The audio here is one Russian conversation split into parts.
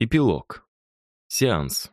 Эпилог. Сеанс.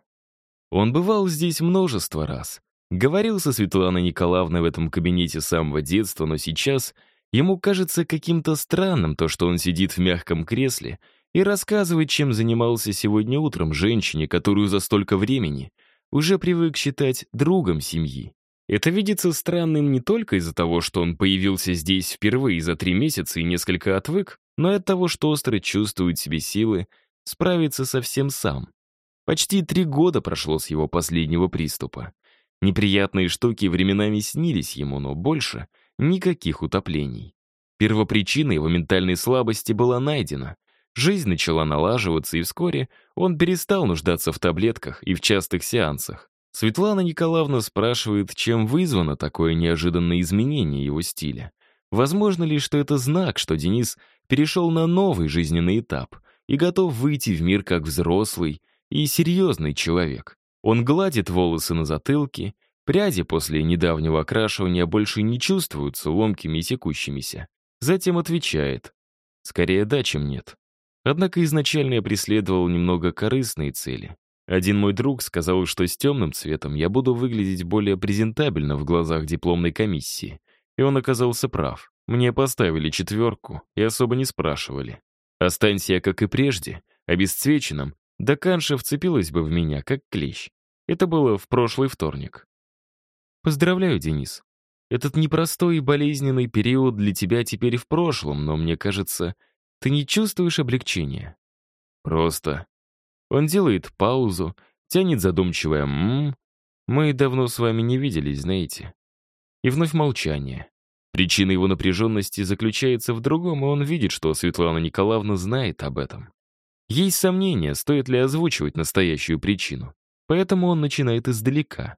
Он бывал здесь множество раз. Говорил со Светланой Николаевной в этом кабинете с самого детства, но сейчас ему кажется каким-то странным то, что он сидит в мягком кресле и рассказывает, чем занимался сегодня утром женщине, которую за столько времени уже привык считать другом семьи. Это видится странным не только из-за того, что он появился здесь впервые за 3 месяца и несколько отвык, но и от того, что остро чувствует в себе силы справиться со всем сам. Почти 3 года прошло с его последнего приступа. Неприятные штуки временами снились ему, но больше никаких утоплений. Первопричина его ментальной слабости была найдена. Жизнь начала налаживаться, и вскоре он перестал нуждаться в таблетках и в частых сеансах. Светлана Николаевна спрашивает, чем вызвано такое неожиданное изменение его стиля. Возможно ли, что это знак, что Денис перешел на новый жизненный этап и готов выйти в мир как взрослый и серьезный человек? Он гладит волосы на затылке, пряди после недавнего окрашивания больше не чувствуются ломкими и секущимися. Затем отвечает: скорее да, чем нет. Однако изначально я преследовал немного корыстные цели. Один мой друг сказал, что с темным цветом я буду выглядеть более презентабельно в глазах дипломной комиссии. И он оказался прав. Мне поставили 4 и особо не спрашивали. Останься я, как и прежде, обесцвеченным, да Канша вцепилась бы в меня, как клещ. Это было в прошлый вторник. Поздравляю, Денис. Этот непростой и болезненный период для тебя теперь в прошлом, но мне кажется, ты не чувствуешь облегчения. Просто. Он делает паузу, тянет задумчивое «ммм». Мы давно с вами не виделись, знаете. И вновь молчание. Причина его напряженности заключается в другом, и он видит, что Светлана Николаевна знает об этом. Есть сомнения, стоит ли озвучивать настоящую причину. Поэтому он начинает издалека.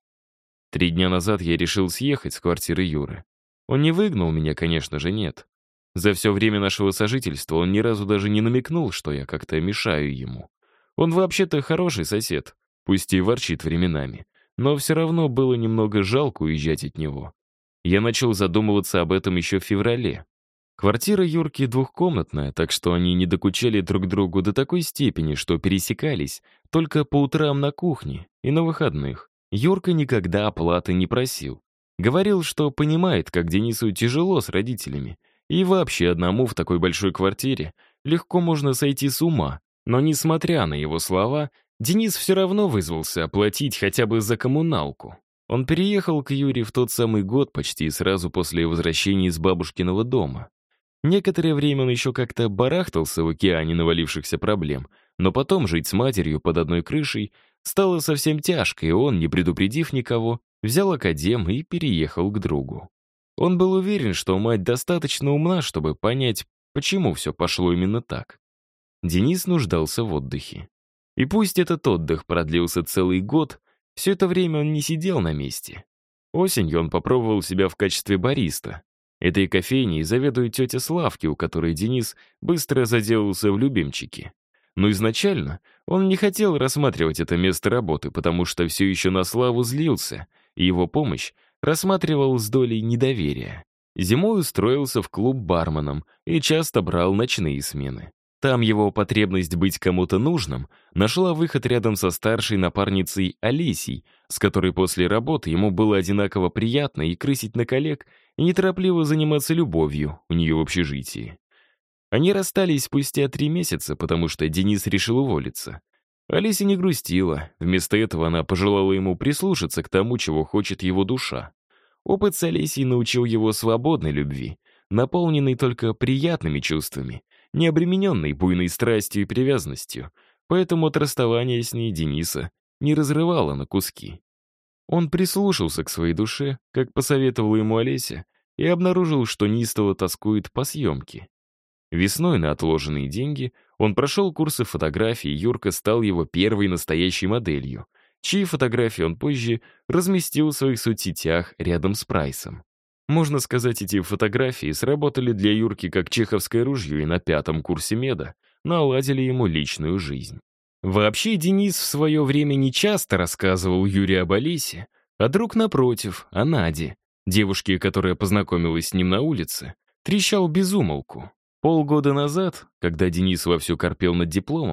3 дня назад я решил съехать с квартиры Юры. Он не выгнал меня, конечно же, нет. За все время нашего сожительства он ни разу даже не намекнул, что я как-то мешаю ему. Он вообще-то хороший сосед, пусть и ворчит временами, но все равно было немного жалко уезжать от него. Я начал задумываться об этом еще в феврале. Квартира Юрки 2-комнатная, так что они не докучали друг другу до такой степени, что пересекались только по утрам на кухне и на выходных. Юрка никогда оплаты не просил. Говорил, что понимает, как Денису тяжело с родителями, и вообще одному в такой большой квартире легко можно сойти с ума. Но, несмотря на его слова, Денис все равно вызвался оплатить хотя бы за коммуналку. Он переехал к Юре в тот самый год, почти сразу после возвращения из бабушкиного дома. Некоторое время он еще как-то барахтался в океане навалившихся проблем, но потом жить с матерью под одной крышей стало совсем тяжко, и он, не предупредив никого, взял академ и переехал к другу. Он был уверен, что мать достаточно умна, чтобы понять, почему все пошло именно так. Денис нуждался в отдыхе. И пусть этот отдых продлился целый год, все это время он не сидел на месте. Осенью он попробовал себя в качестве бариста. Этой кофейней заведует тетя Славки, у которой Денис быстро заделался в любимчике. Но изначально он не хотел рассматривать это место работы, потому что все еще на Славу злился, и его помощь рассматривал с долей недоверия. Зимой устроился в клуб барменом и часто брал ночные смены. Там его потребность быть кому-то нужным нашла выход рядом со старшей напарницей Олесей, с которой после работы ему было одинаково приятно и крысить на коллег, и неторопливо заниматься любовью у нее в общежитии. Они расстались спустя 3 месяца, потому что Денис решил уволиться. Олеся не грустила, вместо этого она пожелала ему прислушаться к тому, чего хочет его душа. Опыт с Олесей научил его свободной любви, наполненной только приятными чувствами, не обремененной буйной страстью и привязанностью, поэтому от расставания с ней Дениса не разрывало на куски. Он прислушался к своей душе, как посоветовала ему Олеся, и обнаружил, что неистово тоскует по съемке. Весной на отложенные деньги он прошел курсы фотографии, и Юрка стал его первой настоящей моделью, чьи фотографии он позже разместил в своих соцсетях рядом с Прайсом. Можно сказать, эти фотографии сработали для Юрки как чеховское ружье, и на 5-м курсе меда наладили ему личную жизнь. Вообще, Денис в свое время не часто рассказывал Юре об Олесе, а друг напротив, о Наде, девушке, которая познакомилась с ним на улице, трещал без умолку. Полгода назад, когда Денис вовсю корпел над дипломом,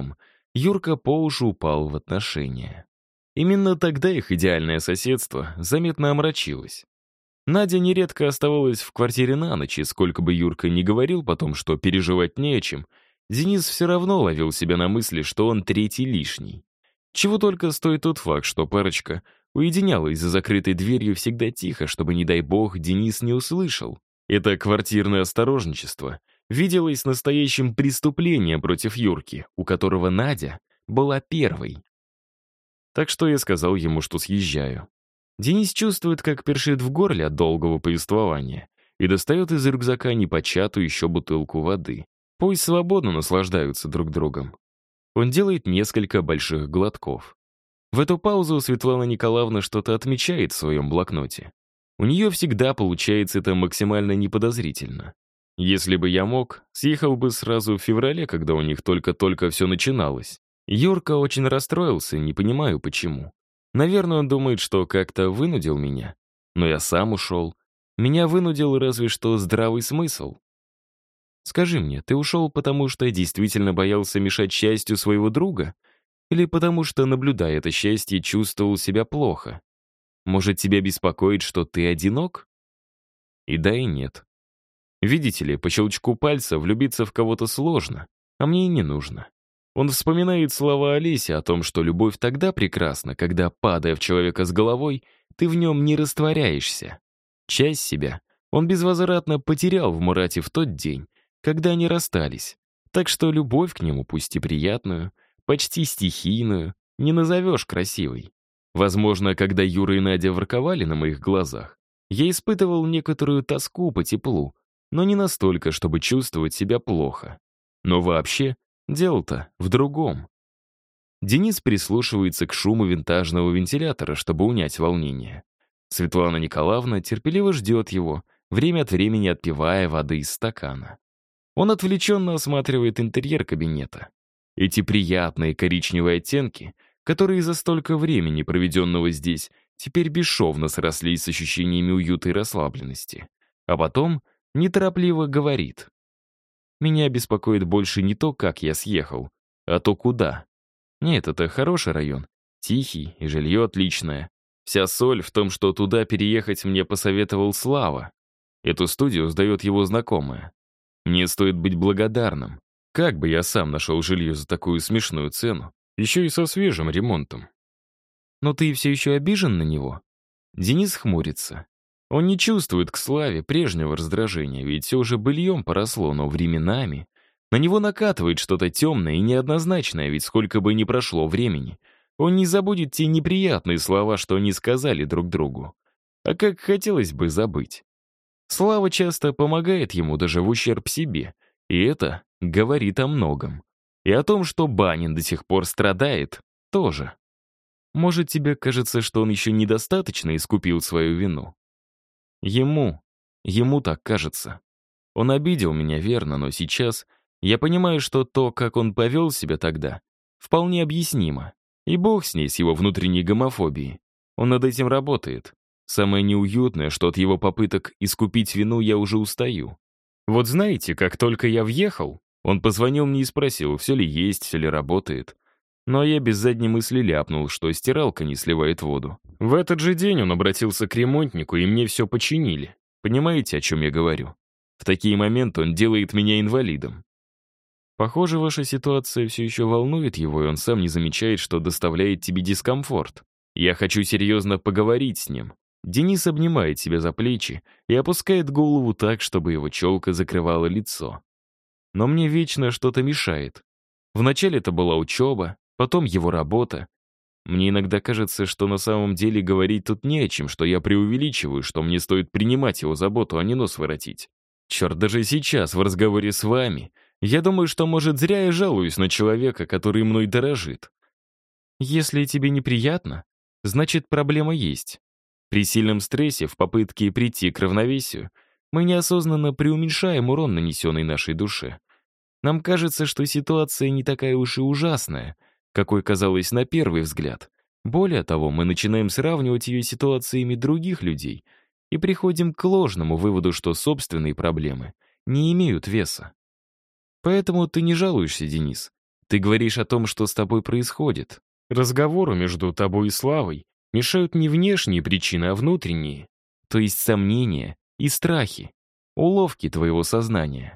Юрка по уши упал в отношения. Именно тогда их идеальное соседство заметно омрачилось. Надя нередко оставалась в квартире на ночь, и сколько бы Юрка ни говорил потом, что переживать не о чем, Денис все равно ловил себя на мысли, что он третий лишний. Чего только стоит тот факт, что парочка уединялась за закрытой дверью всегда тихо, чтобы, не дай бог, Денис не услышал. Это квартирное осторожничество виделось настоящим преступлением против Юрки, у которого Надя была первой. Так что я сказал ему, что съезжаю. Денис чувствует, как першит в горле от долгого повествования и достает из рюкзака непочатую еще бутылку воды. Пусть свободно наслаждаются друг другом. Он делает несколько больших глотков. В эту паузу Светлана Николаевна что-то отмечает в своем блокноте. У нее всегда получается это максимально неподозрительно. Если бы я мог, съехал бы сразу в феврале, когда у них только-только все начиналось. Юрка очень расстроился, не понимаю почему. Наверное, он думает, что как-то вынудил меня. Но я сам ушел. Меня вынудил разве что здравый смысл. Скажи мне, ты ушел потому, что действительно боялся мешать счастью своего друга? Или потому что, наблюдая это счастье, чувствовал себя плохо? Может, тебя беспокоит, что ты одинок? И да, и нет. Видите ли, по щелчку пальца влюбиться в кого-то сложно, а мне и не нужно. Он вспоминает слова Олеси о том, что любовь тогда прекрасна, когда, падая в человека с головой, ты в нем не растворяешься. Часть себя он безвозвратно потерял в Мурате в тот день, когда они расстались. Так что любовь к нему, пусть и приятную, почти стихийную, не назовешь красивой. Возможно, когда Юра и Надя ворковали на моих глазах, я испытывал некоторую тоску по теплу, но не настолько, чтобы чувствовать себя плохо. Но вообще, дело-то в другом. Денис прислушивается к шуму винтажного вентилятора, чтобы унять волнение. Светлана Николаевна терпеливо ждет его, время от времени отпивая воды из стакана. Он отвлеченно осматривает интерьер кабинета. Эти приятные коричневые оттенки, которые за столько времени, проведенного здесь, теперь бесшовно срослись с ощущениями уюта и расслабленности. А потом неторопливо говорит. «Меня беспокоит больше не то, как я съехал, а то, куда. Нет, это хороший район, тихий и жилье отличное. Вся соль в том, что туда переехать мне посоветовал Слава. Эту студию сдает его знакомая. Мне стоит быть благодарным. Как бы я сам нашел жилье за такую смешную цену, еще и со свежим ремонтом». «Но ты все еще обижен на него?» Денис хмурится. Он не чувствует к Славе прежнего раздражения, ведь все уже быльем поросло, но временами на него накатывает что-то темное и неоднозначное, ведь сколько бы ни прошло времени, он не забудет те неприятные слова, что они сказали друг другу. А как хотелось бы забыть. Слава часто помогает ему даже в ущерб себе, и это говорит о многом. И о том, что Банин до сих пор страдает, тоже. Может, тебе кажется, что он еще недостаточно искупил свою вину? Ему так кажется. Он обидел меня, верно, но сейчас я понимаю, что то, как он повел себя тогда, вполне объяснимо. И бог с ней, с его внутренней гомофобией. Он над этим работает. Самое неуютное, что от его попыток искупить вину я уже устаю. Вот знаете, как только я въехал, он позвонил мне и спросил, все ли есть, все ли работает. Но я без задней мысли ляпнул, что стиралка не сливает воду. В этот же день он обратился к ремонтнику, и мне все починили. Понимаете, о чем я говорю? В такие моменты он делает меня инвалидом. Похоже, ваша ситуация все еще волнует его, и он сам не замечает, что доставляет тебе дискомфорт. Я хочу серьезно поговорить с ним. Денис обнимает себя за плечи и опускает голову так, чтобы его челка закрывала лицо. Но мне вечно что-то мешает. Вначале это была учеба, потом его работа. Мне иногда кажется, что на самом деле говорить тут не о чем, что я преувеличиваю, что мне стоит принимать его заботу, а не нос воротить. Черт, даже сейчас, в разговоре с вами, я думаю, что, может, зря я жалуюсь на человека, который мной дорожит. Если тебе неприятно, значит, проблема есть. При сильном стрессе, в попытке прийти к равновесию, мы неосознанно преуменьшаем урон, нанесенный нашей душе. Нам кажется, что ситуация не такая уж и ужасная, какой казалось на первый взгляд. Более того, мы начинаем сравнивать ее с ситуациями других людей и приходим к ложному выводу, что собственные проблемы не имеют веса. Поэтому ты не жалуешься, Денис. Ты говоришь о том, что с тобой происходит. Разговору между тобой и Славой мешают не внешние причины, а внутренние, то есть сомнения и страхи, уловки твоего сознания.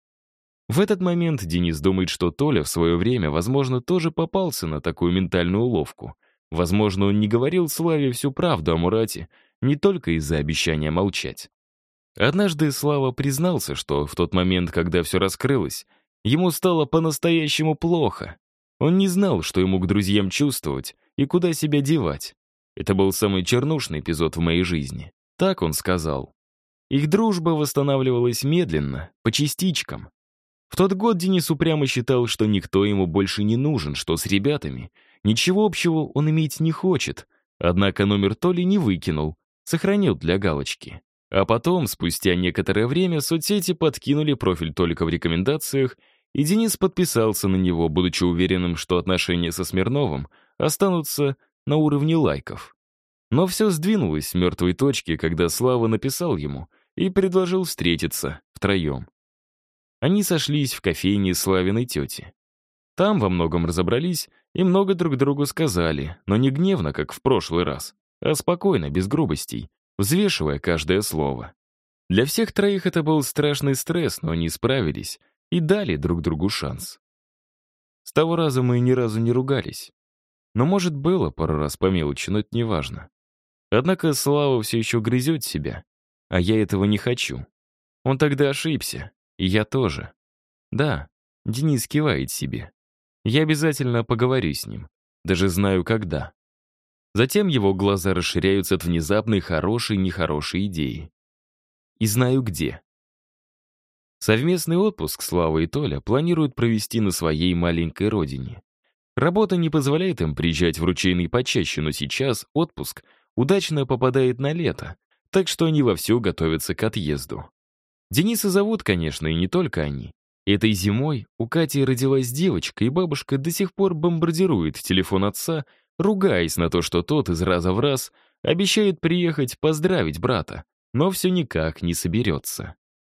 В этот момент Денис думает, что Толя в свое время, возможно, тоже попался на такую ментальную уловку. Возможно, он не говорил Славе всю правду о Мурате не только из-за обещания молчать. Однажды Слава признался, что в тот момент, когда все раскрылось, ему стало по-настоящему плохо. Он не знал, что ему к друзьям чувствовать и куда себя девать. Это был самый чернушный эпизод в моей жизни. Так он сказал. Их дружба восстанавливалась медленно, по частичкам. В тот год Денис упрямо считал, что никто ему больше не нужен, что с ребятами ничего общего он иметь не хочет. Однако номер Толи не выкинул, сохранил для галочки. А потом, спустя некоторое время, соцсети подкинули профиль Толика в рекомендациях, и Денис подписался на него, будучи уверенным, что отношения со Смирновым останутся на уровне лайков. Но все сдвинулось с мертвой точки, когда Слава написал ему и предложил встретиться втроем. Они сошлись в кофейне Славиной тети. Там во многом разобрались и много друг другу сказали, но не гневно, как в прошлый раз, а спокойно, без грубостей, взвешивая каждое слово. Для всех троих это был страшный стресс, но они справились и дали друг другу шанс. С того раза мы ни разу не ругались. Но, может, было пару раз по мелочи, но это не важно. Однако Слава все еще грызет себя, а я этого не хочу. Он тогда ошибся, и я тоже. Да, Денис кивает себе. Я обязательно поговорю с ним, даже знаю когда. Затем его глаза расширяются от внезапной хорошей-нехорошей идеи. И знаю где. Совместный отпуск Слава и Толя планируют провести на своей маленькой родине. Работа не позволяет им приезжать в ручейный почаще, но сейчас отпуск удачно попадает на лето, так что они вовсю готовятся к отъезду. Дениса зовут, конечно, и не только они. Этой зимой у Кати родилась девочка, и бабушка до сих пор бомбардирует телефон отца, ругаясь на то, что тот из раза в раз обещает приехать поздравить брата, но все никак не соберется.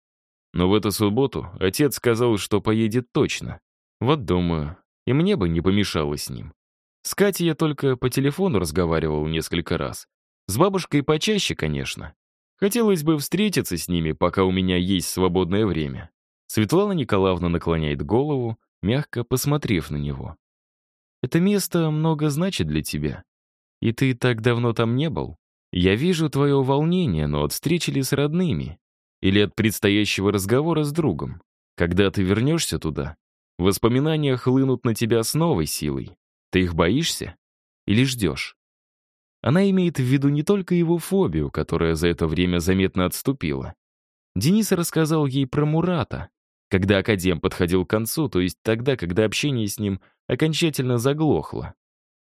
Но в эту субботу отец сказал, что поедет точно. Вот думаю, и мне бы не помешало с ним. С Катей я только по телефону разговаривал несколько раз. С бабушкой почаще, конечно. Хотелось бы встретиться с ними, пока у меня есть свободное время. Светлана Николаевна наклоняет голову, мягко посмотрев на него. «Это место много значит для тебя. И ты так давно там не был? Я вижу твое волнение, но от встречи ли с родными? Или от предстоящего разговора с другом? Когда ты вернешься туда, воспоминания хлынут на тебя с новой силой. Ты их боишься? Или ждешь?» Она имеет в виду не только его фобию, которая за это время заметно отступила. Денис рассказал ей про Мурата, когда академ подходил к концу, то есть тогда, когда общение с ним окончательно заглохло.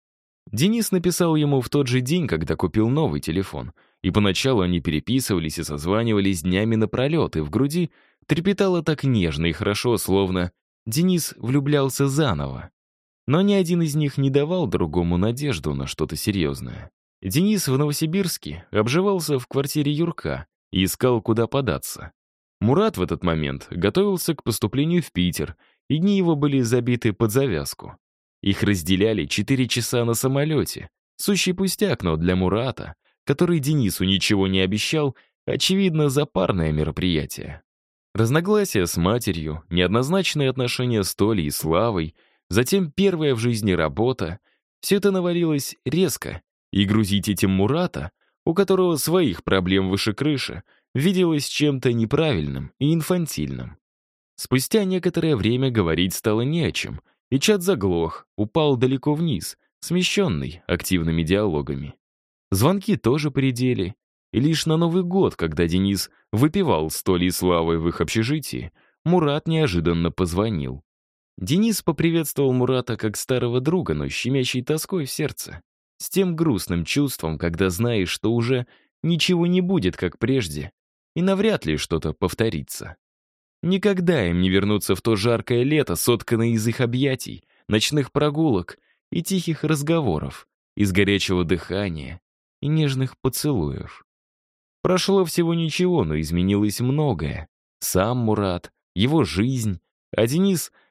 Денис написал ему в тот же день, когда купил новый телефон, и поначалу они переписывались и созванивались днями напролет, и в груди трепетало так нежно и хорошо, словно Денис влюблялся заново. Но ни один из них не давал другому надежду на что-то серьезное. Денис в Новосибирске обживался в квартире Юрка и искал, куда податься. Мурат в этот момент готовился к поступлению в Питер, и дни его были забиты под завязку. Их разделяли 4 часа на самолете. Сущий пустяк, но для Мурата, который Денису ничего не обещал, очевидно, запарное мероприятие. Разногласия с матерью, неоднозначные отношения с Толей и Славой, затем первая в жизни работа — все это навалилось резко, и грузить этим Мурата, у которого своих проблем выше крыши, виделось чем-то неправильным и инфантильным. Спустя некоторое время говорить стало не о чем, и чат заглох, упал далеко вниз, смещенный активными диалогами. Звонки тоже поредели, и лишь на Новый год, когда Денис выпивал с Толей и Славой в их общежитии, Мурат неожиданно позвонил. Денис поприветствовал Мурата как старого друга, но щемящей тоской в сердце. С тем грустным чувством, когда знаешь, что уже ничего не будет, как прежде, и навряд ли что-то повторится. Никогда им не вернуться в то жаркое лето, сотканное из их объятий, ночных прогулок и тихих разговоров, из горячего дыхания и нежных поцелуев. Прошло всего ничего, но изменилось многое. Сам Мурат, его жизнь, а Денис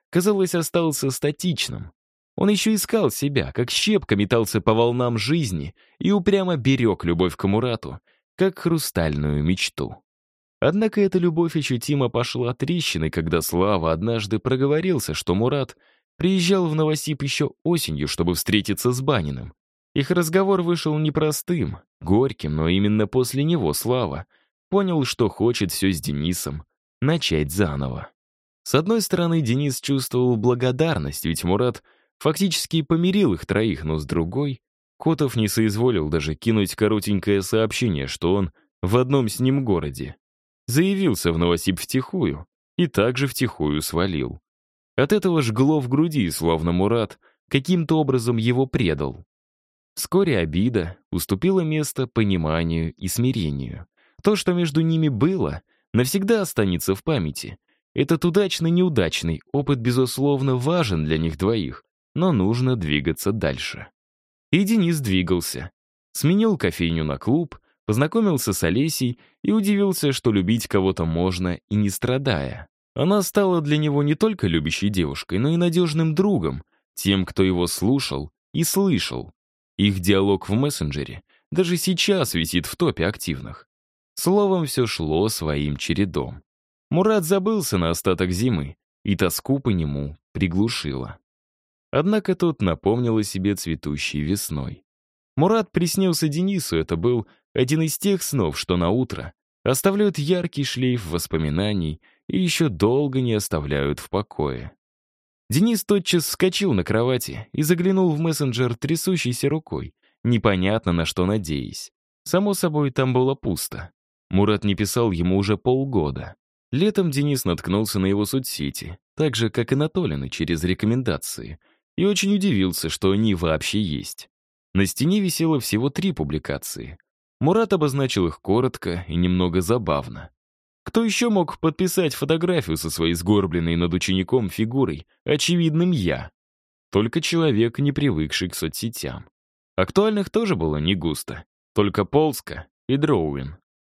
казалось, остался статичным. Он еще искал себя, как щепка метался по волнам жизни и упрямо берег любовь к Мурату, как хрустальную мечту. Однако эта любовь ощутимо пошла трещиной, когда Слава однажды проговорился, что Мурат приезжал в Новосиб еще осенью, чтобы встретиться с Баниным. Их разговор вышел непростым, горьким, но именно после него Слава понял, что хочет все с Денисом начать заново. С одной стороны, Денис чувствовал благодарность, ведь Мурат фактически помирил их троих, но с другой, Котов не соизволил даже кинуть коротенькое сообщение, что он в одном с ним городе. Заявился в Новосиб втихую и также втихую свалил. От этого жгло в груди, словно Мурат каким-то образом его предал. Вскоре обида уступила место пониманию и смирению. То, что между ними было, навсегда останется в памяти. Этот удачно-неудачный опыт, безусловно, важен для них двоих, но нужно двигаться дальше. И Денис двигался. Сменил кофейню на клуб, познакомился с Олесей и удивился, что любить кого-то можно и не страдая. Она стала для него не только любящей девушкой, но и надежным другом, тем, кто его слушал и слышал. Их диалог в мессенджере даже сейчас висит в топе активных. Словом, все шло своим чередом. Мурат забылся на остаток зимы, и тоску по нему приглушила. Однако тот напомнил о себе цветущей весной. Мурат приснился Денису, это был один из тех снов, что на утро оставляют яркий шлейф воспоминаний и еще долго не оставляют в покое. Денис тотчас вскочил на кровати и заглянул в мессенджер трясущейся рукой, непонятно на что надеясь. Само собой, там было пусто. Мурат не писал ему уже полгода. Летом Денис наткнулся на его соцсети, так же, как и на Толина, через рекомендации, и очень удивился, что они вообще есть. На стене висело всего 3 публикации. Мурат обозначил их коротко и немного забавно. Кто еще мог подписать фотографию со своей сгорбленной над учеником фигурой, очевидным я? Только человек, не привыкший к соцсетям. Актуальных тоже было не густо, только Полска и Дроуин.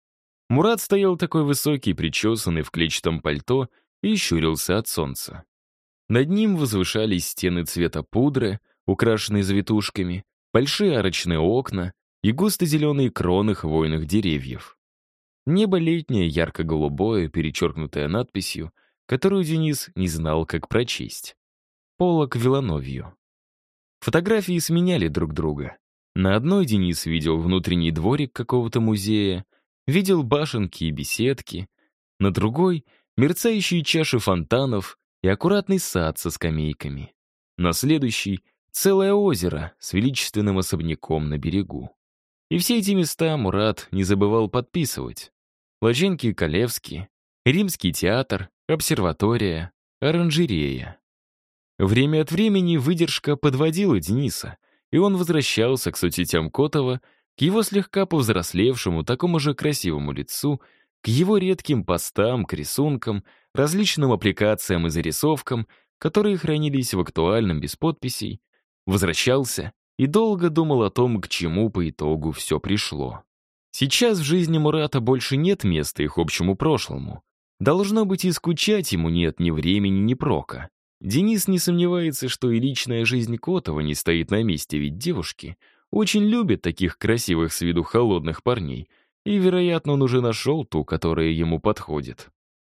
Мурат стоял такой высокий, причесанный в клетчатом пальто и щурился от солнца. Над ним возвышались стены цвета пудры, украшенные завитушками, большие арочные окна и густо-зеленые кроны хвойных деревьев. Небо летнее, ярко-голубое, перечеркнутое надписью, которую Денис не знал, как прочесть. Полок Вилановью. Фотографии сменяли друг друга. На одной Денис видел внутренний дворик какого-то музея, видел башенки и беседки, на другой — мерцающие чаши фонтанов и аккуратный сад со скамейками. На следующий — целое озеро с величественным особняком на берегу. И все эти места Мурат не забывал подписывать. Ложенки Колевский, Римский театр, обсерватория, оранжерея. Время от времени выдержка подводила Дениса, и он возвращался к соцсетям Котова, к его слегка повзрослевшему, такому же красивому лицу, к его редким постам, к рисункам, различным аппликациям и зарисовкам, которые хранились в актуальном без подписей, возвращался и долго думал о том, к чему по итогу все пришло. Сейчас в жизни Мурата больше нет места их общему прошлому. Должно быть, и скучать ему нет ни времени, ни прока. Денис не сомневается, что и личная жизнь Котова не стоит на месте, ведь девушки очень любят таких красивых с виду холодных парней, и, вероятно, он уже нашел ту, которая ему подходит.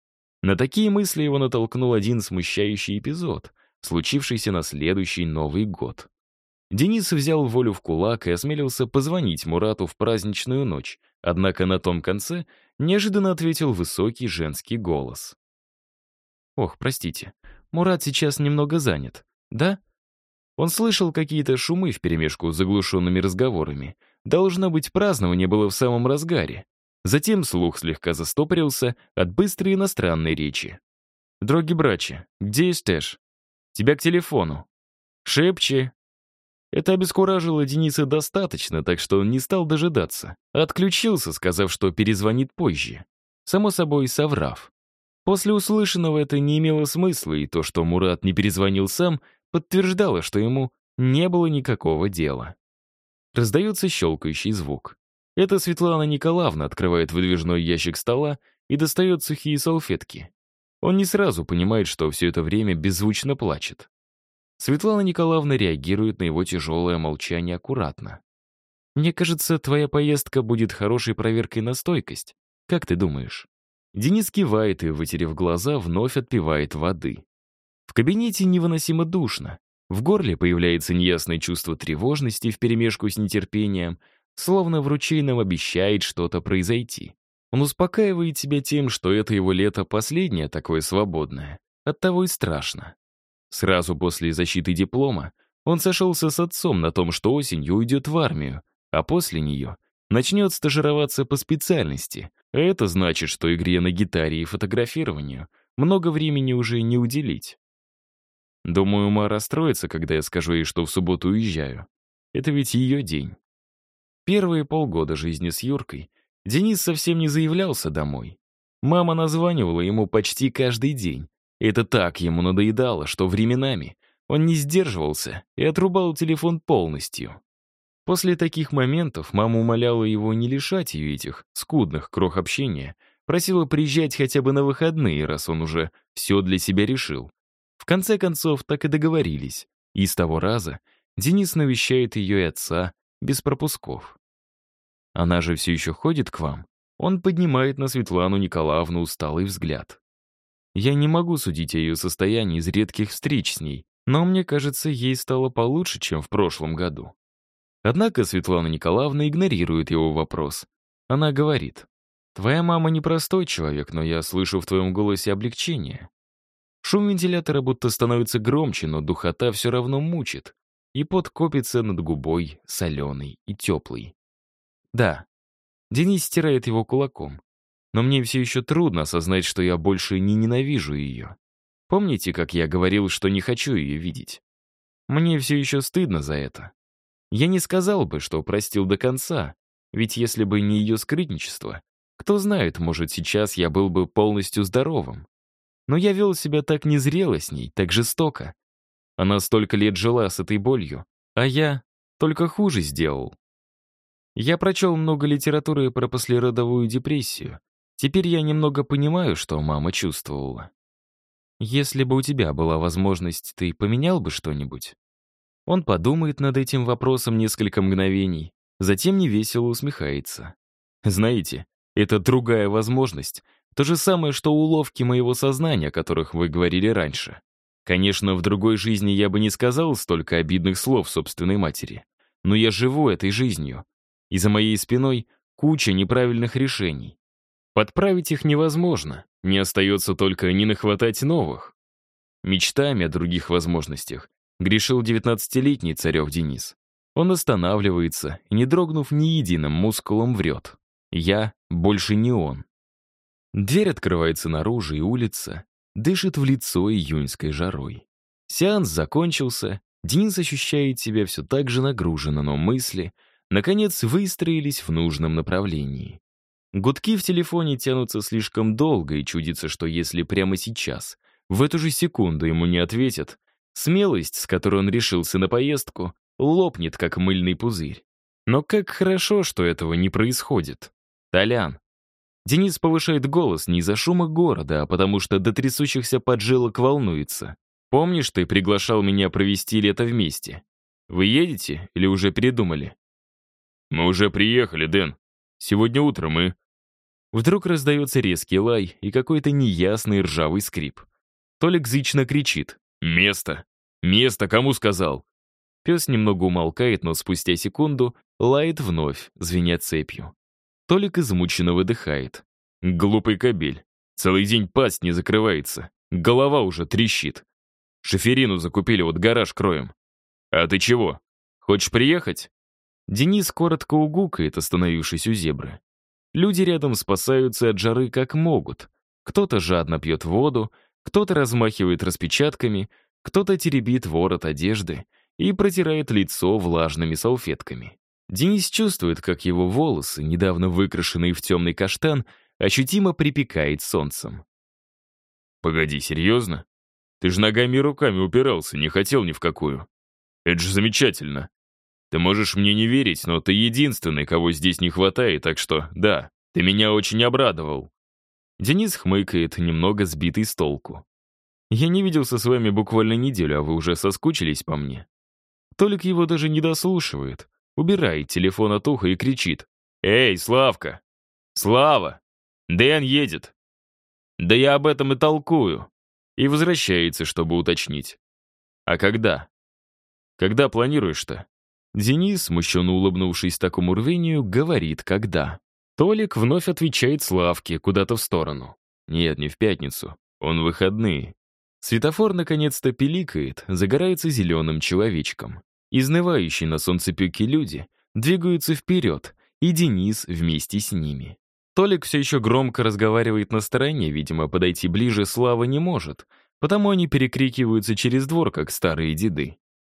На такие мысли его натолкнул один смущающий эпизод, случившийся на следующий Новый год. Денис взял волю в кулак и осмелился позвонить Мурату в праздничную ночь, однако на том конце неожиданно ответил высокий женский голос. «Ох, простите, Мурат сейчас немного занят, да?» Он слышал какие-то шумы вперемешку с заглушенными разговорами. Должно быть, празднование было в самом разгаре. Затем слух слегка застопорился от быстрой иностранной речи. «Дроги брачи, где Эстеш? Тебя к телефону. Шепче». Это обескуражило Дениса достаточно, так что он не стал дожидаться. Отключился, сказав, что перезвонит позже. Само собой, соврав. После услышанного это не имело смысла, и то, что Мурат не перезвонил сам, подтверждало, что ему не было никакого дела. Раздается щелкающий звук. Это Светлана Николаевна открывает выдвижной ящик стола и достает сухие салфетки. Он не сразу понимает, что все это время беззвучно плачет. Светлана Николаевна реагирует на его тяжелое молчание аккуратно. «Мне кажется, твоя поездка будет хорошей проверкой на стойкость. Как ты думаешь?» Денис кивает и, вытерев глаза, вновь отпивает воды. В кабинете невыносимо душно. В горле появляется неясное чувство тревожности вперемешку с нетерпением, словно в ручейном обещает что-то произойти. Он успокаивает себя тем, что это его лето последнее такое свободное. Оттого и страшно. Сразу после защиты диплома он сошелся с отцом на том, что осенью уйдет в армию, а после нее начнет стажироваться по специальности. А это значит, что игре на гитаре и фотографированию много времени уже не уделить. Думаю, Ма расстроится, когда я скажу ей, что в субботу уезжаю. Это ведь ее день. Первые полгода жизни с Юркой Денис совсем не заявлялся домой. Мама названивала ему почти каждый день. Это так ему надоедало, что временами он не сдерживался и отрубал телефон полностью. После таких моментов мама умоляла его не лишать ее этих скудных крох общения, просила приезжать хотя бы на выходные, раз он уже все для себя решил. В конце концов, так и договорились, и с того раза Денис навещает ее и отца без пропусков. Она же все еще ходит к вам? Он поднимает на Светлану Николаевну усталый взгляд. Я не могу судить о ее состоянии из редких встреч с ней, но мне кажется, ей стало получше, чем в прошлом году. Однако Светлана Николаевна игнорирует его вопрос. Она говорит: «Твоя мама непростой человек, но я слышу в твоем голосе облегчение». Шум вентилятора будто становится громче, но духота все равно мучит, и пот копится над губой, соленый и теплый. Да, Денис стирает его кулаком, но мне все еще трудно осознать, что я больше не ненавижу ее. Помните, как я говорил, что не хочу ее видеть? Мне все еще стыдно за это. Я не сказал бы, что простил до конца, ведь если бы не ее скрытничество, кто знает, может, сейчас я был бы полностью здоровым. Но я вел себя так незрело с ней, так жестоко. Она столько лет жила с этой болью, а я только хуже сделал. Я прочел много литературы про послеродовую депрессию. Теперь я немного понимаю, что мама чувствовала. Если бы у тебя была возможность, ты поменял бы что-нибудь? Он подумает над этим вопросом несколько мгновений, затем невесело усмехается. Знаете, это другая возможность. То же самое, что уловки моего сознания, о которых вы говорили раньше. Конечно, в другой жизни я бы не сказал столько обидных слов собственной матери. Но я живу этой жизнью. И за моей спиной куча неправильных решений. Подправить их невозможно. Не остается только не нахватать новых. Мечтами о других возможностях грешил 19-летний Царев Денис. Он останавливается и, не дрогнув ни единым мускулом, врет. Я больше не он. Дверь открывается наружу, и улица дышит в лицо июньской жарой. Сеанс закончился, Денис ощущает себя все так же нагруженно, но мысли, наконец, выстроились в нужном направлении. Гудки в телефоне тянутся слишком долго, и чудится, что если прямо сейчас, в эту же секунду ему не ответят, смелость, с которой он решился на поездку, лопнет, как мыльный пузырь. Но как хорошо, что этого не происходит. «Толян». Денис повышает голос не из-за шума города, а потому что до трясущихся поджилок волнуется. «Помнишь, ты приглашал меня провести лето вместе? Вы едете или уже передумали?» «Мы уже приехали, Дэн. Сегодня утром мы...» Вдруг раздается резкий лай и какой-то неясный ржавый скрип. Толик зычно кричит: «Место! Место! Кому сказал?» Пес немного умолкает, но спустя секунду лает вновь, звеня цепью. Толик измученно выдыхает. «Глупый кобель. Целый день пасть не закрывается. Голова уже трещит. Шоферину закупили, вот гараж кроем. А ты чего? Хочешь приехать?» Денис коротко угукает, остановившись у зебры. Люди рядом спасаются от жары как могут. Кто-то жадно пьет воду, кто-то размахивает распечатками, кто-то теребит ворот одежды и протирает лицо влажными салфетками. Денис чувствует, как его волосы, недавно выкрашенные в темный каштан, ощутимо припекает солнцем. «Погоди, серьезно? Ты же ногами и руками упирался, не хотел ни в какую. Это же замечательно. Ты можешь мне не верить, но ты единственный, кого здесь не хватает, так что, да, ты меня очень обрадовал». Денис хмыкает, немного сбитый с толку. «Я не виделся с вами буквально неделю, а вы уже соскучились по мне». Толик его даже не дослушивает, убирает телефон от уха и кричит: «Эй, Славка! Слава! Дэн едет!» «Да я об этом и толкую!» И возвращается, чтобы уточнить. «А когда?» «Когда планируешь-то?» Денис, смущенно улыбнувшись такому рвению, говорит «когда». Толик вновь отвечает Славке куда-то в сторону. «Нет, не в пятницу. Он в выходные». Светофор наконец-то пиликает, загорается зеленым человечком. Изнывающие на солнцепёке люди двигаются вперед, и Денис вместе с ними. Толик все еще громко разговаривает на стороне, видимо, подойти ближе Слава не может, потому они перекрикиваются через двор, как старые деды.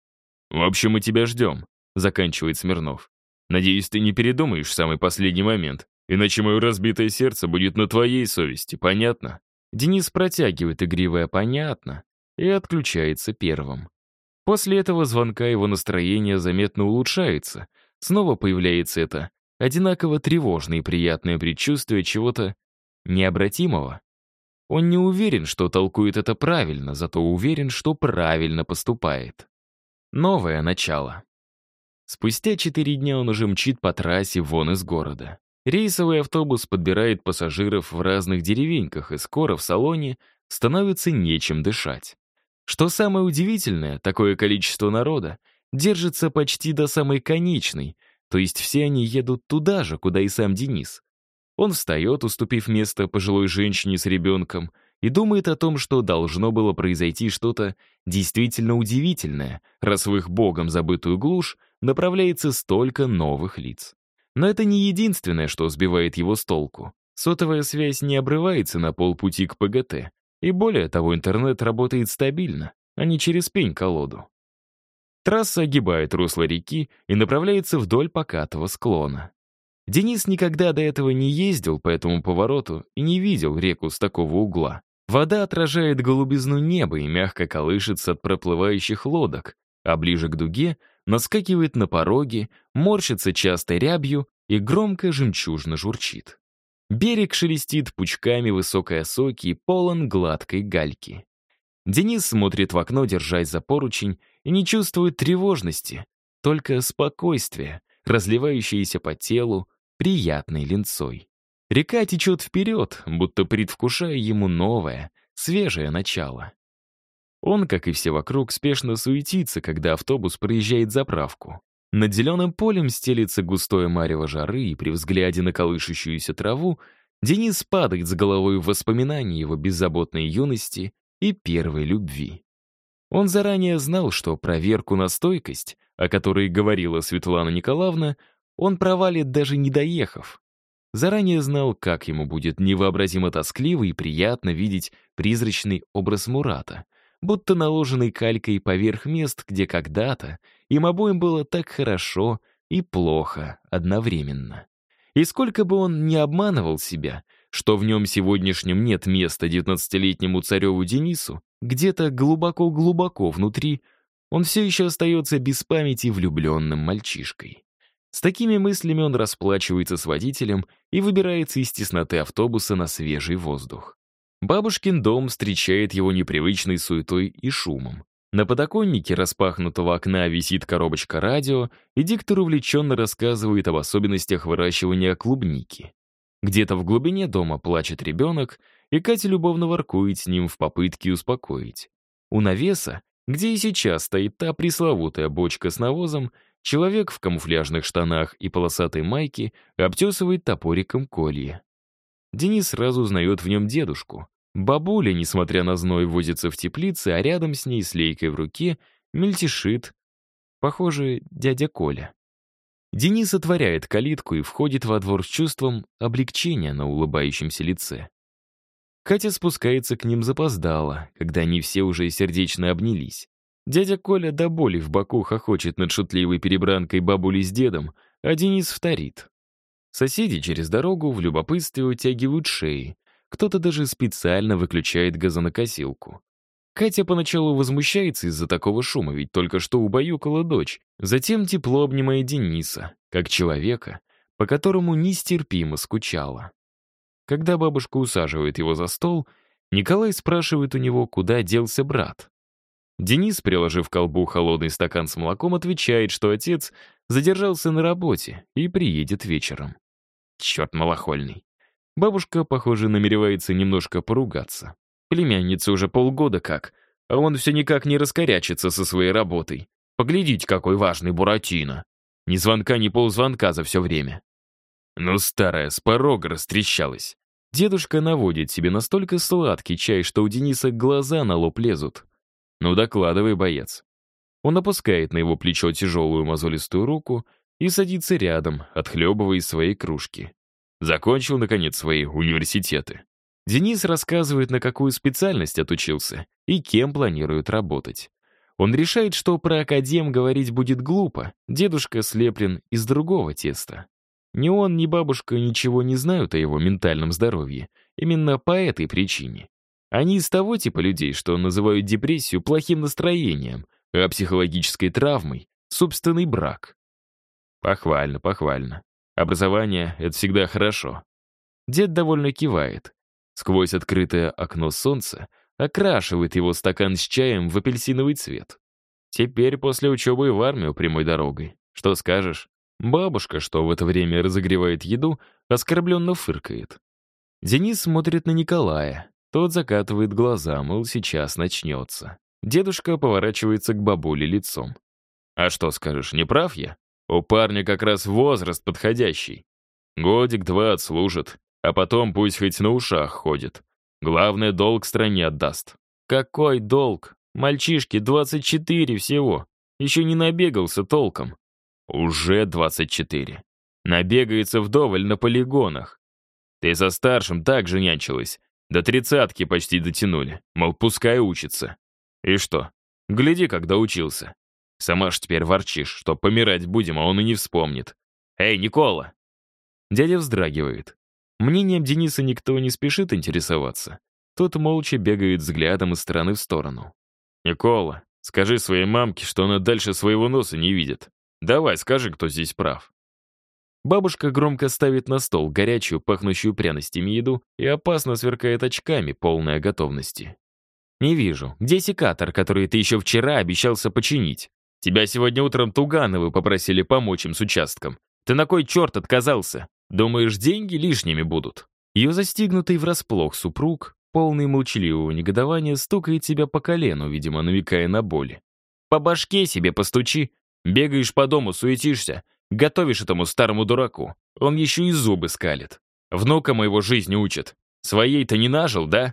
«В общем, мы тебя ждем», — заканчивает Смирнов. «Надеюсь, ты не передумаешь в самый последний момент, иначе мое разбитое сердце будет на твоей совести, понятно?» Денис протягивает игривое «понятно» и отключается первым. После этого звонка его настроение заметно улучшается, снова появляется это одинаково тревожное и приятное предчувствие чего-то необратимого. Он не уверен, что толкует это правильно, зато уверен, что правильно поступает. Новое начало. Спустя 4 дня он уже мчит по трассе вон из города. Рейсовый автобус подбирает пассажиров в разных деревеньках, и скоро в салоне становится нечем дышать. Что самое удивительное, такое количество народа держится почти до самой конечной, то есть все они едут туда же, куда и сам Денис. Он встает, уступив место пожилой женщине с ребенком, и думает о том, что должно было произойти что-то действительно удивительное, раз в их богом забытую глушь направляется столько новых лиц. Но это не единственное, что сбивает его с толку. Сотовая связь не обрывается на полпути к ПГТ, и более того, интернет работает стабильно, а не через пень-колоду. Трасса огибает русло реки и направляется вдоль покатого склона. Денис никогда до этого не ездил по этому повороту и не видел реку с такого угла. Вода отражает голубизну неба и мягко колышется от проплывающих лодок, а ближе к дуге наскакивает на пороге, морщится частой рябью и громко жемчужно журчит. Берег шелестит пучками высокой осоки и полон гладкой гальки. Денис смотрит в окно, держась за поручень, и не чувствует тревожности, только спокойствие, разливающееся по телу приятной линцой. Река течет вперед, будто предвкушая ему новое, свежее начало. Он, как и все вокруг, спешно суетится, когда автобус проезжает заправку. Над зеленым полем стелится густое марево жары, и при взгляде на колышущуюся траву Денис падает с головой в воспоминания его беззаботной юности и первой любви. Он заранее знал, что проверку на стойкость, о которой говорила Светлана Николаевна, он провалит, даже не доехав. Заранее знал, как ему будет невообразимо тоскливо и приятно видеть призрачный образ Мурата, будто наложенный калькой поверх мест, где когда-то им обоим было так хорошо и плохо одновременно. И сколько бы он ни обманывал себя, что в нем сегодняшнем нет места 19-летнему цареву Денису, где-то глубоко-глубоко внутри он все еще остается без памяти влюбленным мальчишкой. С такими мыслями он расплачивается с водителем и выбирается из тесноты автобуса на свежий воздух. Бабушкин дом встречает его непривычной суетой и шумом. На подоконнике распахнутого окна висит коробочка радио, и диктор увлеченно рассказывает об особенностях выращивания клубники. Где-то в глубине дома плачет ребенок, и Катя любовно воркует с ним в попытке успокоить. У навеса, где и сейчас стоит та пресловутая бочка с навозом, человек в камуфляжных штанах и полосатой майке обтесывает топориком колья. Денис сразу узнает в нем дедушку. Бабуля, несмотря на зной, возится в теплице, а рядом с ней с лейкой в руке мельтешит, похоже, дядя Коля. Денис отворяет калитку и входит во двор с чувством облегчения на улыбающемся лице. Катя спускается к ним запоздала, когда они все уже сердечно обнялись. Дядя Коля до боли в боку хохочет над шутливой перебранкой бабули с дедом, а Денис вторит. Соседи через дорогу в любопытстве утягивают шеи. Кто-то даже специально выключает газонокосилку. Катя поначалу возмущается из-за такого шума, ведь только что убаюкала дочь. Затем тепло обнимает Дениса, как человека, по которому нестерпимо скучала. Когда бабушка усаживает его за стол, Николай спрашивает у него, куда делся брат. Денис, приложив к колбу холодный стакан с молоком, отвечает, что отец задержался на работе и приедет вечером. Черт малохольный. Бабушка, похоже, намеревается немножко поругаться. Племянница уже полгода как, а он все никак не раскорячится со своей работой. Поглядите, какой важный Буратино. Ни звонка, ни ползвонка за все время. Ну, старая, с порога растрещалась. Дедушка наводит себе настолько сладкий чай, что у Дениса глаза на лоб лезут. Ну, докладывай, боец. Он опускает на его плечо тяжелую мозолистую руку и садится рядом, отхлебывая из своей кружки. Закончил, наконец, свои университеты. Денис рассказывает, на какую специальность отучился и кем планирует работать. Он решает, что про академ говорить будет глупо, дедушка слеплен из другого теста. Ни он, ни бабушка ничего не знают о его ментальном здоровье, именно по этой причине. Они из того типа людей, что называют депрессию плохим настроением, а психологической травмой — собственный брак. Похвально, похвально. Образование — это всегда хорошо. Дед довольно кивает. Сквозь открытое окно солнца окрашивает его стакан с чаем в апельсиновый цвет. Теперь после учебы в армию прямой дорогой. Что скажешь? Бабушка, что в это время разогревает еду, оскорбленно фыркает. Денис смотрит на Николая. Тот закатывает глаза, мол, сейчас начнется. Дедушка поворачивается к бабуле лицом. «А что скажешь, не прав я? У парня как раз возраст подходящий. Годик-два отслужит, а потом пусть хоть на ушах ходит. Главное, долг стране отдаст». «Какой долг? Мальчишке 24 всего. Еще не набегался толком». «Уже 24. Набегается вдоволь на полигонах. Ты со старшим так же нянчилась. До 30-ки почти дотянули. Мол, пускай учится. И что? Гляди, когда учился. Сама ж теперь ворчишь, что помирать будем, а он и не вспомнит. Эй, Никола!» Дядя вздрагивает. Мнением Дениса никто не спешит интересоваться. Тот молча бегает взглядом из стороны в сторону. «Никола, скажи своей мамке, что она дальше своего носа не видит. Давай, скажи, кто здесь прав». Бабушка громко ставит на стол горячую, пахнущую пряностями еду и опасно сверкает очками, полная готовности. «Не вижу. Где секатор, который ты еще вчера обещался починить? Тебя сегодня утром Тугановы попросили помочь им с участком. Ты на кой черт отказался? Думаешь, деньги лишними будут?» Ее застигнутый врасплох супруг, полный молчаливого негодования, стукает себя по колену, видимо, намекая на боли. «По башке себе постучи. Бегаешь по дому, суетишься. Готовишь этому старому дураку. Он еще и зубы скалит. Внука моего жизни учит. Своей-то не нажил, да?»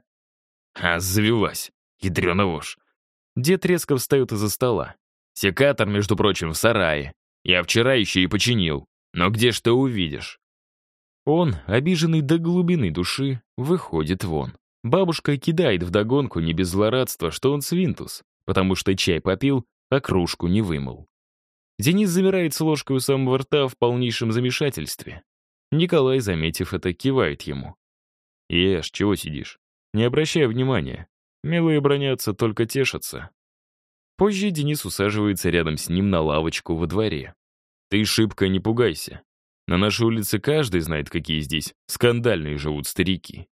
А, завелась. Ядрёна вошь. Дед резко встает из-за стола. «Секатор, между прочим, в сарае. Я вчера еще и починил. Но где ж ты увидишь?» Он, обиженный до глубины души, выходит вон. Бабушка кидает вдогонку не без злорадства, что он свинтус, потому что чай попил, а кружку не вымыл. Денис замирает с ложкой у самого рта в полнейшем замешательстве. Николай, заметив это, кивает ему. «Ешь, чего сидишь? Не обращай внимания. Милые бронятся, только тешатся». Позже Денис усаживается рядом с ним на лавочку во дворе. «Ты шибко не пугайся. На нашей улице каждый знает, какие здесь скандальные живут старики».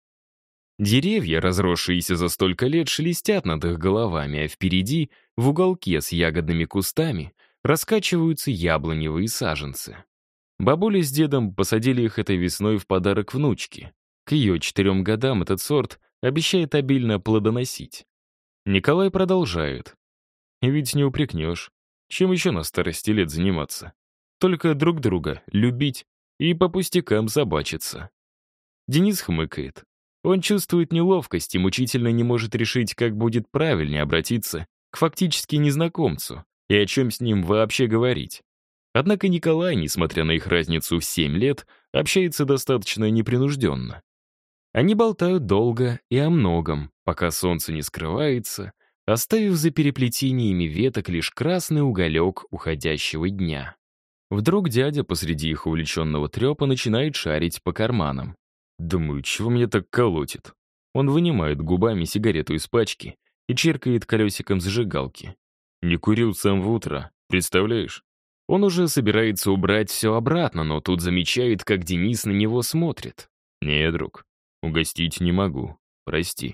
Деревья, разросшиеся за столько лет, шелестят над их головами, а впереди, в уголке с ягодными кустами, раскачиваются яблоневые саженцы. Бабуля с дедом посадили их этой весной в подарок внучке. К ее 4 годам этот сорт обещает обильно плодоносить. Николай продолжает. И ведь не упрекнешь. Чем еще на старости лет заниматься? Только друг друга любить и по пустякам собачиться. Денис хмыкает. Он чувствует неловкость и мучительно не может решить, как будет правильнее обратиться к фактически незнакомцу и о чем с ним вообще говорить. Однако Николай, несмотря на их разницу в 7 лет, общается достаточно непринужденно. Они болтают долго и о многом, пока солнце не скрывается, оставив за переплетениями веток лишь красный уголек уходящего дня. Вдруг дядя посреди их увлеченного трепа начинает шарить по карманам. Думаю, чего меня так колотит? Он вынимает губами сигарету из пачки и чиркает колесиком зажигалки. Не курил с самого утра, представляешь? Он уже собирается убрать все обратно, но тут замечает, как Денис на него смотрит. Не, друг, Угостить не могу. Прости.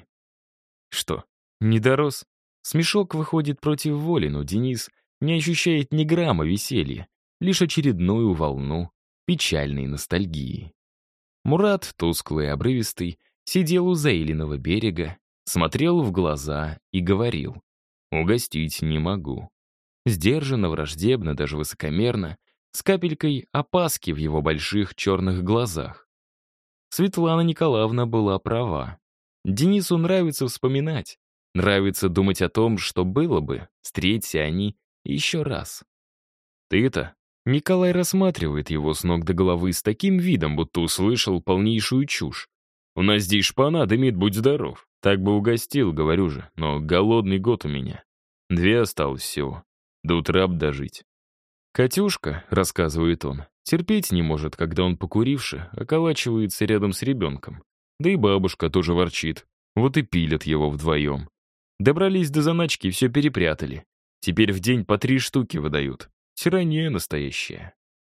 Что, не дорос? Смешок выходит против воли, но Денис не ощущает ни грамма веселья, лишь очередную волну печальной ностальгии. Мурат, тусклый и обрывистый, сидел у заиленного берега, смотрел в глаза и говорил: «Угостить не могу». Сдержанно, враждебно, даже высокомерно, с капелькой опаски в его больших черных глазах. Светлана Николаевна была права. Денису нравится вспоминать, нравится думать о том, что было бы, встреться они еще раз. «Ты-то?» Николай рассматривает его с ног до головы с таким видом, будто услышал полнейшую чушь. «У нас здесь шпана дымит, будь здоров. Так бы угостил, говорю же, но голодный год у меня. 2 осталось всего. До утра б дожить». «Катюшка», — рассказывает он, терпеть не может, когда он, покуривши, околачивается рядом с ребенком. Да и бабушка тоже ворчит. Вот и пилят его вдвоем. Добрались до заначки и все перепрятали. Теперь в день по 3 штуки выдают. Тирания настоящая.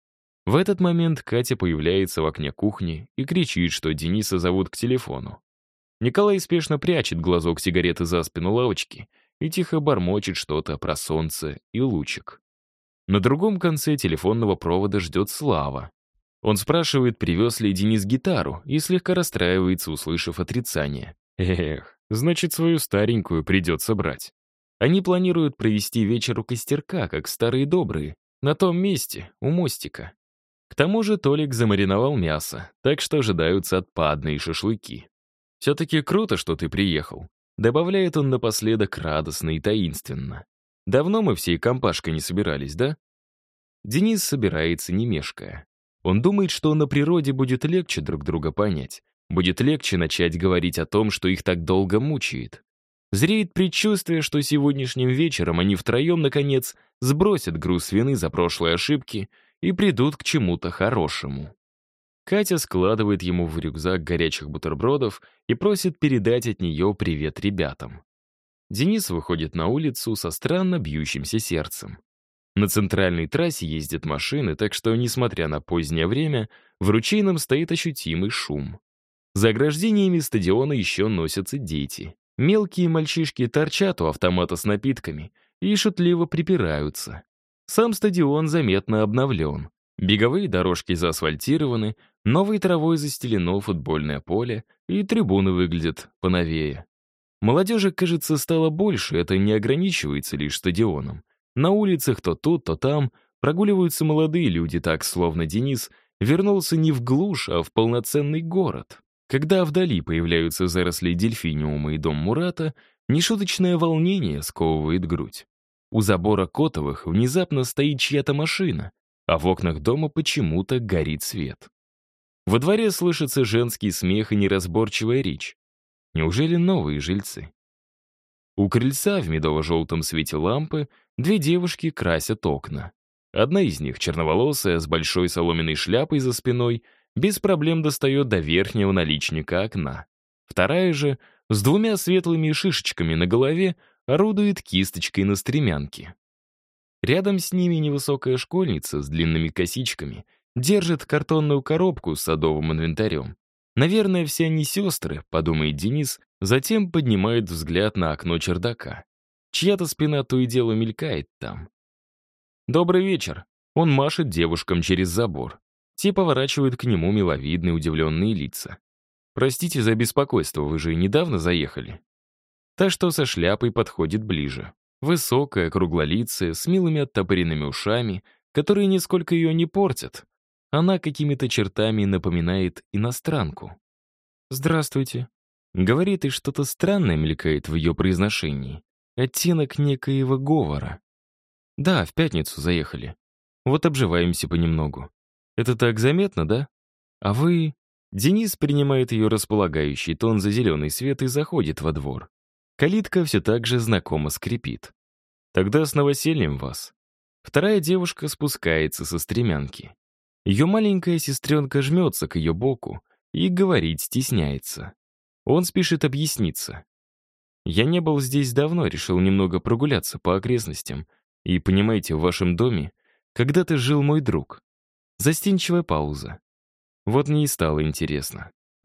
В этот момент Катя появляется в окне кухни и кричит, что Дениса зовут к телефону. Николай спешно прячет глазок сигареты за спину лавочки и тихо бормочет что-то про солнце и лучик. На другом конце телефонного провода ждет Слава. Он спрашивает, привез ли Денис гитару, и слегка расстраивается, услышав отрицание. Эх, значит, свою старенькую придется брать. Они планируют провести вечер у костерка, как старые добрые, на том месте, у мостика. К тому же Толик замариновал мясо, так что ожидаются отпадные шашлыки. «Все-таки круто, что ты приехал», — добавляет он напоследок радостно и таинственно. «Давно мы всей компашкой не собирались, да?» Денис собирается, не мешкая. Он думает, что на природе будет легче друг друга понять, будет легче начать говорить о том, что их так долго мучает. Зреет предчувствие, что сегодняшним вечером они втроем, наконец, сбросят груз вины за прошлые ошибки и придут к чему-то хорошему. Катя складывает ему в рюкзак горячих бутербродов и просит передать от нее привет ребятам. Денис выходит на улицу со странно бьющимся сердцем. На центральной трассе ездят машины, так что, несмотря на позднее время, в ручейном стоит ощутимый шум. За ограждениями стадиона еще носятся дети. Мелкие мальчишки торчат у автомата с напитками и шутливо припираются. Сам стадион заметно обновлен. Беговые дорожки заасфальтированы, новой травой застелено футбольное поле, и трибуны выглядят поновее. Молодежи, кажется, стало больше, это не ограничивается лишь стадионом. На улицах то тут, то там прогуливаются молодые люди, так словно Денис вернулся не в глушь, а в полноценный город. Когда вдали появляются заросли дельфиниума и дом Мурата, нешуточное волнение сковывает грудь. У забора Котовых внезапно стоит чья-то машина, а в окнах дома почему-то горит свет. Во дворе слышится женский смех и неразборчивая речь. Неужели новые жильцы? У крыльца в медово-желтом свете лампы 2 девушки красят окна. Одна из них, черноволосая, с большой соломенной шляпой за спиной, без проблем достает до верхнего наличника окна. Вторая же, с 2 светлыми шишечками на голове, орудует кисточкой на стремянке. Рядом с ними невысокая школьница с длинными косичками держит картонную коробку с садовым инвентарем. Наверное, все они сестры, подумает Денис, затем поднимает взгляд на окно чердака. Чья-то спина то и дело мелькает там. «Добрый вечер!» Он машет девушкам через забор. Те поворачивают к нему миловидные удивленные лица. «Простите за беспокойство, вы же недавно заехали?» Та, что со шляпой, подходит ближе. Высокая, круглолицая, с милыми оттопыренными ушами, которые нисколько ее не портят. Она какими-то чертами напоминает иностранку. «Здравствуйте», — говорит, и что-то странное мелькает в ее произношении. Оттенок некоего говора. «Да, в пятницу заехали. Вот обживаемся понемногу. Это так заметно, да? А вы...» Денис принимает ее располагающий тон за зеленый свет и заходит во двор. Калитка все так же знакомо скрипит. «Тогда с новосельем вас». Вторая девушка спускается со стремянки. Ее маленькая сестренка жмется к ее боку и говорить стесняется. Он спешит объясниться. «Я не был здесь давно, решил немного прогуляться по окрестностям. И, понимаете, в вашем доме когда-то жил мой друг». Застенчивая пауза. Вот мне и стало интересно.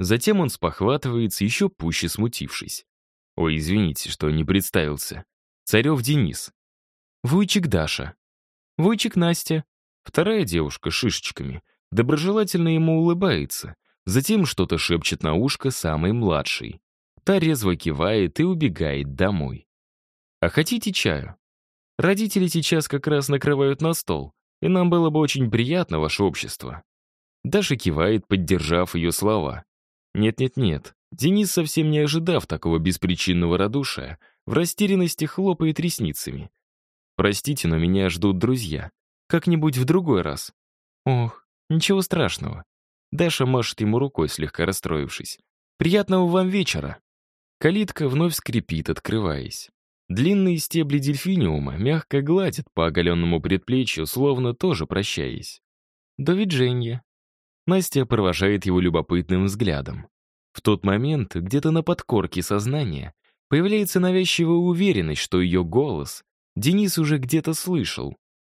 Затем он спохватывается, еще пуще смутившись. «Ой, извините, что не представился. Царев Денис». «Вуйчик Даша». «Вуйчик Настя». Вторая девушка с шишечками доброжелательно ему улыбается, затем что-то шепчет на ушко самой младшей. Та резво кивает и убегает домой. «А хотите чаю? Родители сейчас как раз накрывают на стол, и нам было бы очень приятно ваше общество». Даша кивает, поддержав ее слова. Нет-нет-нет, Денис, совсем не ожидав такого беспричинного радушия, в растерянности хлопает ресницами. «Простите, но меня ждут друзья. Как-нибудь в другой раз». «Ох, ничего страшного». Даша машет ему рукой, слегка расстроившись. «Приятного вам вечера». Калитка вновь скрипит, открываясь. Длинные стебли дельфиниума мягко гладят по оголенному предплечью, словно тоже прощаясь. «До видженья». Настя провожает его любопытным взглядом. В тот момент, где-то на подкорке сознания, появляется навязчивая уверенность, что ее голос Денис уже где-то слышал.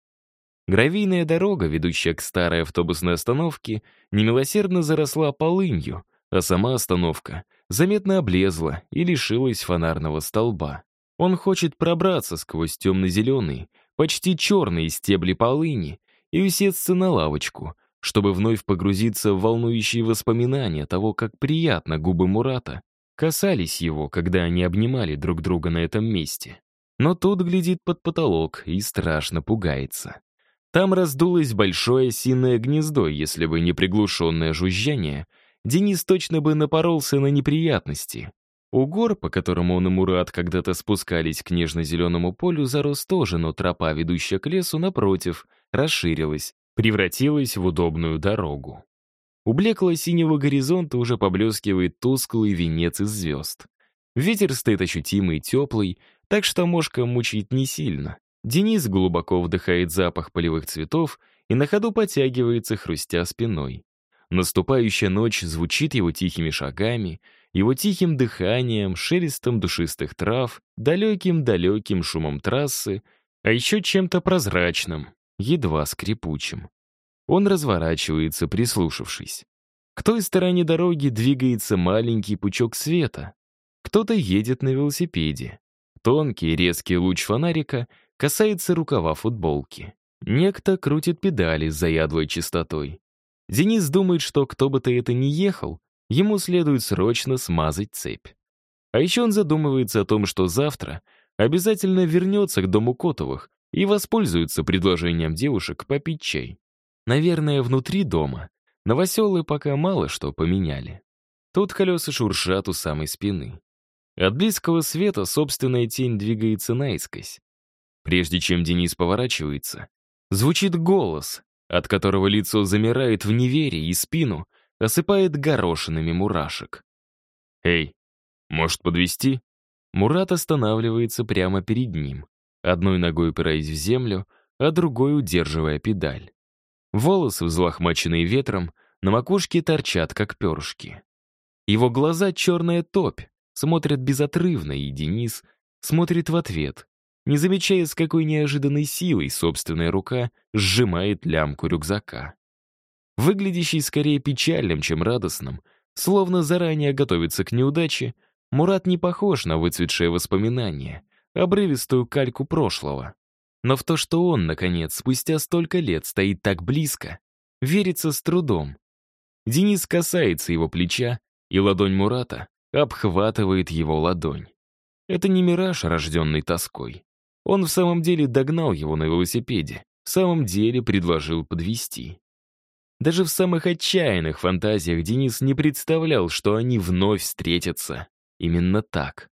Гравийная дорога, ведущая к старой автобусной остановке, немилосердно заросла полынью, а сама остановка заметно облезла и лишилась фонарного столба. Он хочет пробраться сквозь темно-зеленые, почти черные стебли полыни и усесться на лавочку, чтобы вновь погрузиться в волнующие воспоминания того, как приятно губы Мурата касались его, когда они обнимали друг друга на этом месте. Но тот глядит под потолок и страшно пугается. Там раздулось большое осиное гнездо, если бы не приглушенное жужжание, Денис точно бы напоролся на неприятности. У гор, по которому он и Мурат когда-то спускались к нежно-зеленому полю, зарос тоже, но тропа, ведущая к лесу, напротив, расширилась, превратилась в удобную дорогу. У блекло-синего горизонта уже поблескивает тусклый венец из звезд. Ветер стоит ощутимый и теплый, так что мошка мучает не сильно. Денис глубоко вдыхает запах полевых цветов и на ходу потягивается, хрустя спиной. Наступающая ночь звучит его тихими шагами, его тихим дыханием, шелестом душистых трав, далеким-далеким шумом трассы, а еще чем-то прозрачным, едва скрипучим. Он разворачивается, прислушавшись. К той стороне дороги двигается маленький пучок света. Кто-то едет на велосипеде. Тонкий резкий луч фонарика касается рукава футболки. Некто крутит педали с заядлой частотой. Денис думает, что кто бы то это ни ехал, ему следует срочно смазать цепь. А еще он задумывается о том, что завтра обязательно вернется к дому Котовых и воспользуется предложением девушек попить чай. Наверное, внутри дома новоселы пока мало что поменяли. Тут колеса шуршат у самой спины. От близкого света собственная тень двигается наискось. Прежде чем Денис поворачивается, звучит голос, от которого лицо замирает в неверии и спину осыпает горошинами мурашек. «Эй, может, подвезти?» Мурат останавливается прямо перед ним, одной ногой упираясь в землю, а другой удерживая педаль. Волосы, взлохмаченные ветром, на макушке торчат, как перышки. Его глаза — черная топь, смотрят безотрывно, и Денис смотрит в ответ, не замечая, с какой неожиданной силой собственная рука сжимает лямку рюкзака. Выглядящий скорее печальным, чем радостным, словно заранее готовится к неудаче, Мурат не похож на выцветшее воспоминание, обрывистую кальку прошлого. Но в то, что он, наконец, спустя столько лет стоит так близко, верится с трудом. Денис касается его плеча, и ладонь Мурата обхватывает его ладонь. Это не мираж, рожденный тоской. Он в самом деле догнал его на велосипеде, в самом деле предложил подвезти. Даже в самых отчаянных фантазиях Денис не представлял, что они вновь встретятся. Именно так.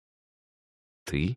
«Ты?»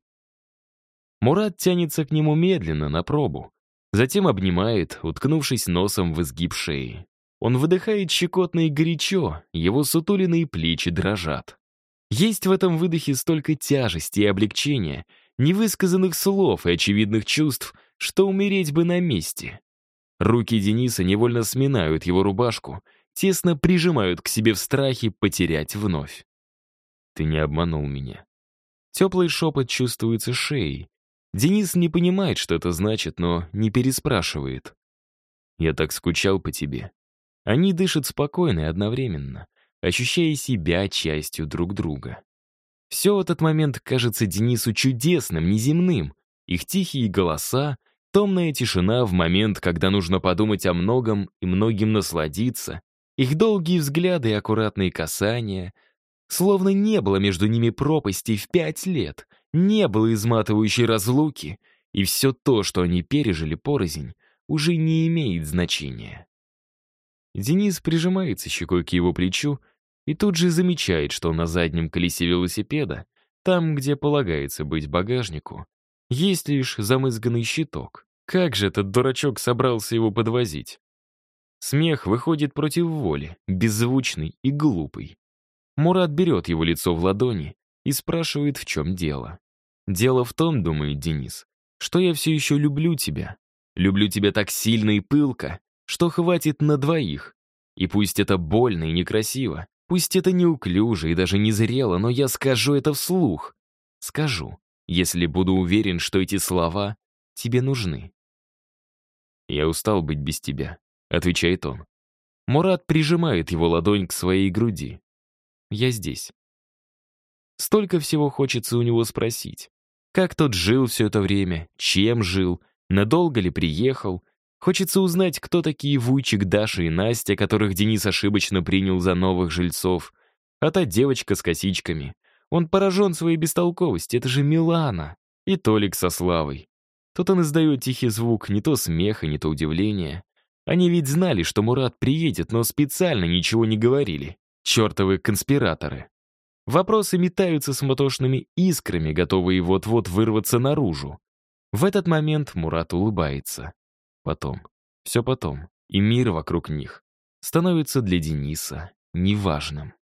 Мурат тянется к нему медленно, на пробу. Затем обнимает, уткнувшись носом в изгиб шеи. Он выдыхает щекотно и горячо, его сутуленные плечи дрожат. Есть в этом выдохе столько тяжести и облегчения, невысказанных слов и очевидных чувств, что умереть бы на месте. Руки Дениса невольно сминают его рубашку, тесно прижимают к себе в страхе потерять вновь. «Ты не обманул меня». Теплый шепот чувствуется шеей. Денис не понимает, что это значит, но не переспрашивает. «Я так скучал по тебе». Они дышат спокойно и одновременно. ощущая себя частью друг друга. Все в этот момент кажется Денису чудесным, неземным. Их тихие голоса, томная тишина в момент, когда нужно подумать о многом и многим насладиться, их долгие взгляды и аккуратные касания. Словно не было между ними пропасти в 5 лет, не было изматывающей разлуки, и все то, что они пережили порознь, уже не имеет значения. Денис прижимается щекой к его плечу и тут же замечает, что на заднем колесе велосипеда, там, где полагается быть багажнику, есть лишь замызганный щиток. Как же этот дурачок собрался его подвозить? Смех выходит против воли, беззвучный и глупый. Мурат берет его лицо в ладони и спрашивает, в чем дело. «Дело в том, — думает Денис, — что я все еще люблю тебя. Люблю тебя так сильно и пылко, что хватит на двоих. И пусть это больно и некрасиво, пусть это неуклюже и даже незрело, но я скажу это вслух. Скажу, если буду уверен, что эти слова тебе нужны». «Я устал быть без тебя», — отвечает он. Мурат прижимает его ладонь к своей груди. «Я здесь». Столько всего хочется у него спросить. Как тот жил все это время, чем жил, надолго ли приехал. Хочется узнать, кто такие Вуйчик, Даша и Настя, которых Денис ошибочно принял за новых жильцов. А та девочка с косичками. Он поражен своей бестолковостью, это же Милана. И Толик со Славой. Тут он издает тихий звук, не то смеха, не то удивления. Они ведь знали, что Мурат приедет, но специально ничего не говорили. Чертовы конспираторы. Вопросы метаются суматошными искрами, готовые вот-вот вырваться наружу. В этот момент Мурат улыбается. Потом, все потом, и мир вокруг них становится для Дениса неважным.